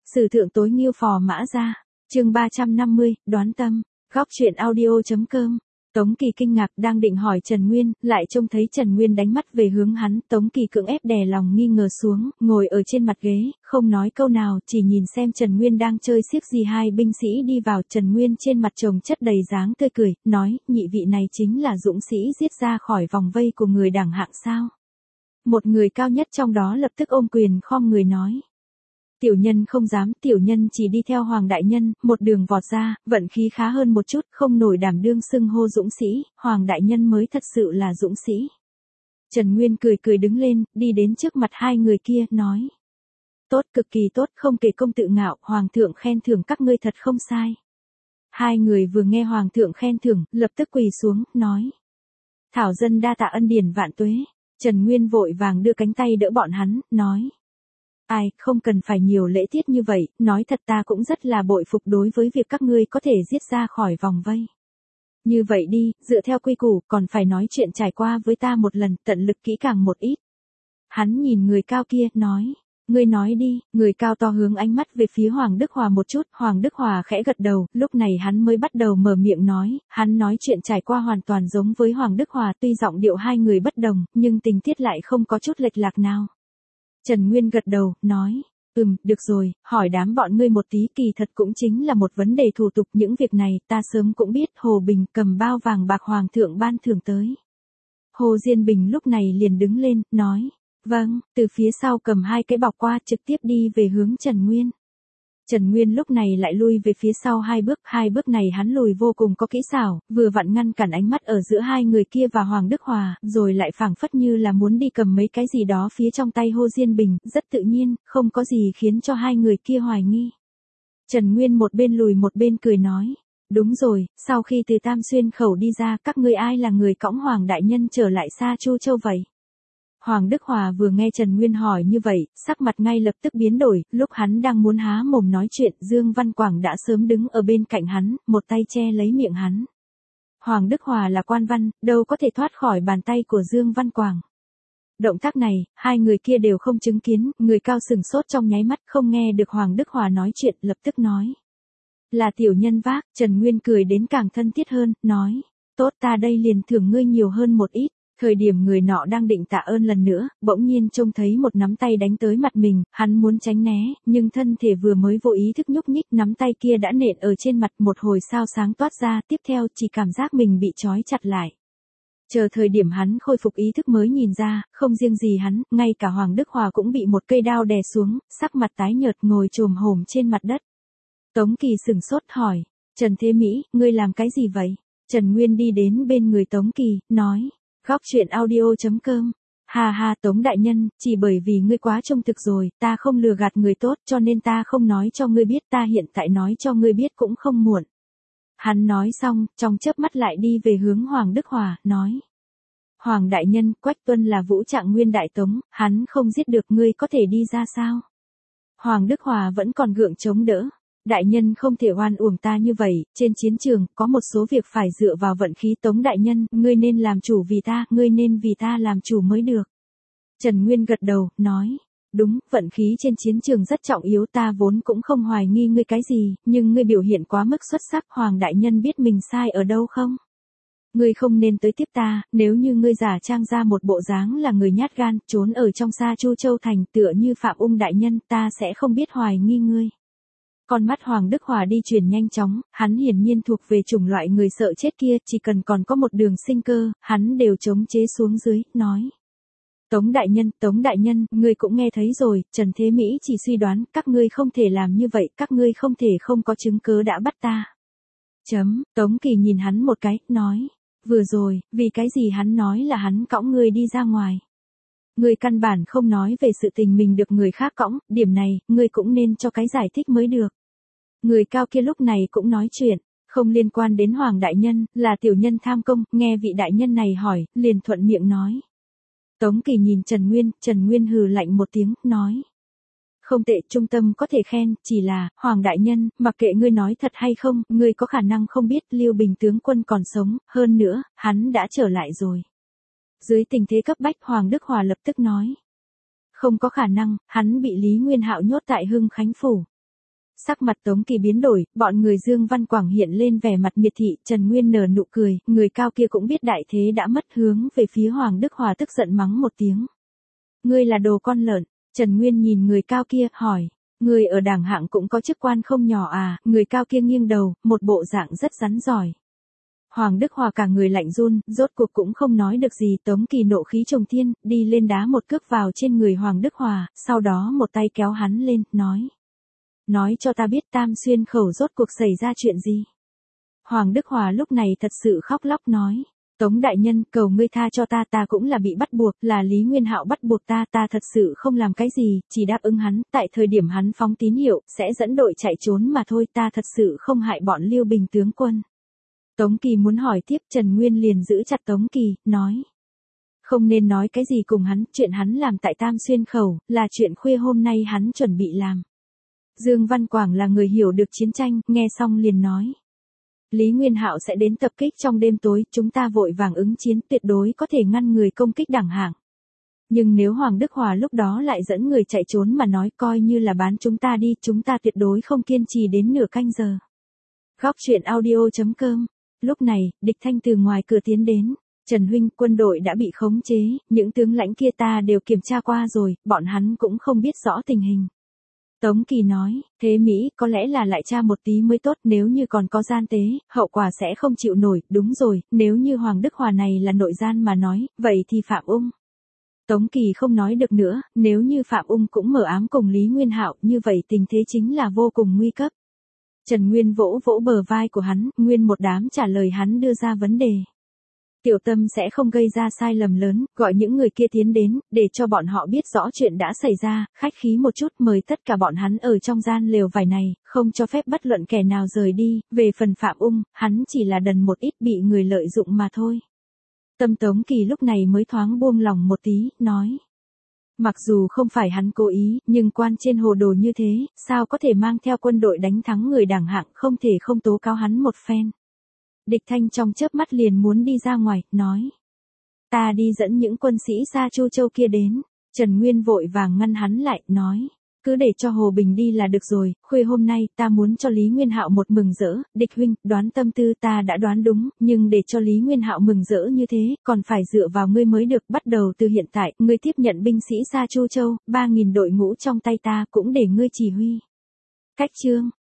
Sử thượng tối nghiêu phò mã ra. Chương 350, đoán tâm. Góc truyện audio.com. Tống Kỳ kinh ngạc đang định hỏi Trần Nguyên, lại trông thấy Trần Nguyên đánh mắt về hướng hắn, Tống Kỳ cưỡng ép đè lòng nghi ngờ xuống, ngồi ở trên mặt ghế, không nói câu nào, chỉ nhìn xem Trần Nguyên đang chơi xiếc gì. Hai binh sĩ đi vào, Trần Nguyên trên mặt chồng chất đầy dáng tươi cười, nói, nhị vị này chính là dũng sĩ giết ra khỏi vòng vây của người đảng hạng sao? Một người cao nhất trong đó lập tức ôm quyền khom người nói. Tiểu nhân không dám, tiểu nhân chỉ đi theo Hoàng đại nhân, một đường vọt ra, vận khí khá hơn một chút, không nổi đảm đương xưng hô dũng sĩ, Hoàng đại nhân mới thật sự là dũng sĩ. Trần Nguyên cười cười đứng lên, đi đến trước mặt hai người kia, nói. Tốt, cực kỳ tốt, không kể công tự ngạo, Hoàng thượng khen thưởng các ngươi thật không sai. Hai người vừa nghe Hoàng thượng khen thưởng, lập tức quỳ xuống, nói. Thảo dân đa tạ ân điển vạn tuế. Trần Nguyên vội vàng đưa cánh tay đỡ bọn hắn, nói. Ai, không cần phải nhiều lễ tiết như vậy, nói thật ta cũng rất là bội phục đối với việc các ngươi có thể giết ra khỏi vòng vây. Như vậy đi, dựa theo quy củ, còn phải nói chuyện trải qua với ta một lần, tận lực kỹ càng một ít. Hắn nhìn người cao kia, nói. Ngươi nói đi, người cao to hướng ánh mắt về phía Hoàng Đức Hòa một chút, Hoàng Đức Hòa khẽ gật đầu, lúc này hắn mới bắt đầu mở miệng nói, hắn nói chuyện trải qua hoàn toàn giống với Hoàng Đức Hòa, tuy giọng điệu hai người bất đồng, nhưng tình tiết lại không có chút lệch lạc nào. Trần Nguyên gật đầu, nói, được rồi, hỏi đám bọn ngươi một tí, kỳ thật cũng chính là một vấn đề thủ tục, những việc này ta sớm cũng biết. Hồ Bình cầm bao vàng bạc Hoàng thượng ban thưởng tới. Hồ Diên Bình lúc này liền đứng lên, nói, vâng, từ phía sau cầm hai cái bọc qua trực tiếp đi về hướng Trần Nguyên. Trần Nguyên lúc này lại lui về phía sau hai bước này hắn lùi vô cùng có kỹ xảo, vừa vặn ngăn cản ánh mắt ở giữa hai người kia và Hoàng Đức Hòa, rồi lại phảng phất như là muốn đi cầm mấy cái gì đó phía trong tay Hồ Diên Bình, rất tự nhiên, không có gì khiến cho hai người kia hoài nghi. Trần Nguyên một bên lùi một bên cười nói, đúng rồi, sau khi từ Tam Xuyên khẩu đi ra, các ngươi ai là người cõng Hoàng đại nhân trở lại Sa Chu Châu vậy? Hoàng Đức Hòa vừa nghe Trần Nguyên hỏi như vậy, sắc mặt ngay lập tức biến đổi, lúc hắn đang muốn há mồm nói chuyện, Dương Văn Quảng đã sớm đứng ở bên cạnh hắn, một tay che lấy miệng hắn. Hoàng Đức Hòa là quan văn, đâu có thể thoát khỏi bàn tay của Dương Văn Quảng. Động tác này, hai người kia đều không chứng kiến, người cao sừng sốt trong nháy mắt không nghe được Hoàng Đức Hòa nói chuyện, lập tức nói. Là tiểu nhân vác, Trần Nguyên cười đến càng thân thiết hơn, nói, tốt ta đây liền thưởng ngươi nhiều hơn một ít. Thời điểm người nọ đang định tạ ơn lần nữa, bỗng nhiên trông thấy một nắm tay đánh tới mặt mình, hắn muốn tránh né, nhưng thân thể vừa mới vô ý thức nhúc nhích, nắm tay kia đã nện ở trên mặt, một hồi sao sáng toát ra, tiếp theo chỉ cảm giác mình bị trói chặt lại. Chờ thời điểm hắn khôi phục ý thức mới nhìn ra, không riêng gì hắn, ngay cả Hoàng Đức Hòa cũng bị một cây đao đè xuống, sắc mặt tái nhợt ngồi chồm hổm trên mặt đất. Tống Kỳ sửng sốt hỏi, Trần Thế Mỹ, ngươi làm cái gì vậy? Trần Nguyên đi đến bên người Tống Kỳ, nói. Góc truyện audio.com. Ha ha Tống đại nhân, chỉ bởi vì ngươi quá trung thực rồi, ta không lừa gạt người tốt cho nên ta không nói cho ngươi biết, ta hiện tại nói cho ngươi biết cũng không muộn. Hắn nói xong, trong chớp mắt lại đi về hướng Hoàng Đức Hòa, nói. Hoàng đại nhân, Quách Tuân là Vũ Trạng Nguyên đại tống, hắn không giết được ngươi có thể đi ra sao? Hoàng Đức Hòa vẫn còn gượng chống đỡ. Đại nhân không thể oan uổng ta như vậy, trên chiến trường, có một số việc phải dựa vào vận khí. Tống đại nhân, ngươi nên làm chủ vì ta, ngươi nên vì ta làm chủ mới được. Trần Nguyên gật đầu, nói, đúng, vận khí trên chiến trường rất trọng yếu, ta vốn cũng không hoài nghi ngươi cái gì, nhưng ngươi biểu hiện quá mức xuất sắc, Hoàng đại nhân biết mình sai ở đâu không? Ngươi không nên tới tiếp ta, nếu như ngươi giả trang ra một bộ dáng là người nhát gan, trốn ở trong Sa Chu Châu thành tựa như Phạm Ung đại nhân, ta sẽ không biết hoài nghi ngươi. Con mắt Hoàng Đức Hòa đi chuyển nhanh chóng, hắn hiển nhiên thuộc về chủng loại người sợ chết kia, chỉ cần còn có một đường sinh cơ, hắn đều chống chế xuống dưới, nói. Tống đại nhân, ngươi cũng nghe thấy rồi, Trần Thế Mỹ chỉ suy đoán, các ngươi không thể làm như vậy, các ngươi không thể không có chứng cứ đã bắt ta. Tống Kỳ nhìn hắn một cái, nói. Vừa rồi, vì cái gì hắn nói là hắn cõng ngươi đi ra ngoài. Ngươi căn bản không nói về sự tình mình được người khác cõng, điểm này, ngươi cũng nên cho cái giải thích mới được. Người cao kia lúc này cũng nói chuyện, không liên quan đến Hoàng đại nhân, là tiểu nhân tham công, nghe vị đại nhân này hỏi, liền thuận miệng nói. Tống Kỳ nhìn Trần Nguyên hừ lạnh một tiếng, nói. Không tệ, trung tâm có thể khen, chỉ là, Hoàng đại nhân, mặc kệ ngươi nói thật hay không, ngươi có khả năng không biết Lưu Bình tướng quân còn sống, hơn nữa, hắn đã trở lại rồi. Dưới tình thế cấp bách, Hoàng Đức Hòa lập tức nói. Không có khả năng, hắn bị Lý Nguyên Hạo nhốt tại Hưng Khánh Phủ. Sắc mặt Tống Kỳ biến đổi, bọn người Dương Văn Quảng hiện lên vẻ mặt miệt thị, Trần Nguyên nở nụ cười, người cao kia cũng biết đại thế đã mất, hướng về phía Hoàng Đức Hòa tức giận mắng một tiếng. Ngươi là đồ con lợn, Trần Nguyên nhìn người cao kia, hỏi, người ở đảng hạng cũng có chức quan không nhỏ à, người cao kia nghiêng đầu, một bộ dạng rất rắn giỏi. Hoàng Đức Hòa cả người lạnh run, rốt cuộc cũng không nói được gì, Tống Kỳ nộ khí trùng thiên, đi lên đá một cước vào trên người Hoàng Đức Hòa, sau đó một tay kéo hắn lên, nói. Nói cho ta biết Tam Xuyên khẩu rốt cuộc xảy ra chuyện gì. Hoàng Đức Hòa lúc này thật sự khóc lóc nói. Tống đại nhân, cầu ngươi tha cho ta, ta cũng là bị bắt buộc, là Lý Nguyên Hạo bắt buộc ta, ta thật sự không làm cái gì, chỉ đáp ứng hắn, tại thời điểm hắn phóng tín hiệu, sẽ dẫn đội chạy trốn mà thôi, ta thật sự không hại bọn Liêu Bình tướng quân. Tống Kỳ muốn hỏi tiếp, Trần Nguyên liền giữ chặt Tống Kỳ, nói. Không nên nói cái gì cùng hắn, chuyện hắn làm tại Tam Xuyên khẩu, là chuyện khuya hôm nay hắn chuẩn bị làm. Dương Văn Quảng là người hiểu được chiến tranh, nghe xong liền nói. Lý Nguyên Hạo sẽ đến tập kích trong đêm tối, chúng ta vội vàng ứng chiến, tuyệt đối có thể ngăn người công kích đảng hạng. Nhưng nếu Hoàng Đức Hòa lúc đó lại dẫn người chạy trốn mà nói, coi như là bán chúng ta đi, chúng ta tuyệt đối không kiên trì đến nửa canh giờ. Góc truyện audio.com. Lúc này, Địch Thanh từ ngoài cửa tiến đến. Trần huynh, quân đội đã bị khống chế, những tướng lãnh kia ta đều kiểm tra qua rồi, bọn hắn cũng không biết rõ tình hình. Tống Kỳ nói, thế Mỹ, có lẽ là lại tra một tí mới tốt, nếu như còn có gian tế, hậu quả sẽ không chịu nổi, đúng rồi, nếu như Hoàng Đức Hòa này là nội gian mà nói, vậy thì Phạm Ung. Tống Kỳ không nói được nữa, nếu như Phạm Ung cũng mở ám cùng Lý Nguyên Hạo, như vậy tình thế chính là vô cùng nguy cấp. Trần Nguyên vỗ vỗ bờ vai của hắn, nguyên một đám trả lời hắn đưa ra vấn đề. Tiểu Tâm sẽ không gây ra sai lầm lớn, gọi những người kia tiến đến, để cho bọn họ biết rõ chuyện đã xảy ra, khách khí một chút, mời tất cả bọn hắn ở trong gian lều vải này, không cho phép bất luận kẻ nào rời đi, về phần Phạm Ung, hắn chỉ là đần một ít bị người lợi dụng mà thôi. Tâm Tống Kỳ lúc này mới thoáng buông lòng một tí, nói. Mặc dù không phải hắn cố ý, nhưng quan trên hồ đồ như thế, sao có thể mang theo quân đội đánh thắng người đảng hạng, không thể không tố cáo hắn một phen. Địch Thanh trong chớp mắt liền muốn đi ra ngoài, nói. Ta đi dẫn những quân sĩ Sa Chu Châu kia đến. Trần Nguyên vội vàng ngăn hắn lại, nói. Cứ để cho Hồ Bình đi là được rồi, khuya hôm nay ta muốn cho Lý Nguyên Hạo một mừng rỡ, Địch huynh, đoán tâm tư ta đã đoán đúng, nhưng để cho Lý Nguyên Hạo mừng rỡ như thế, còn phải dựa vào ngươi mới được, bắt đầu từ hiện tại, ngươi tiếp nhận binh sĩ Sa Chu Châu, 3.000 đội ngũ trong tay ta cũng để ngươi chỉ huy. Cách chương.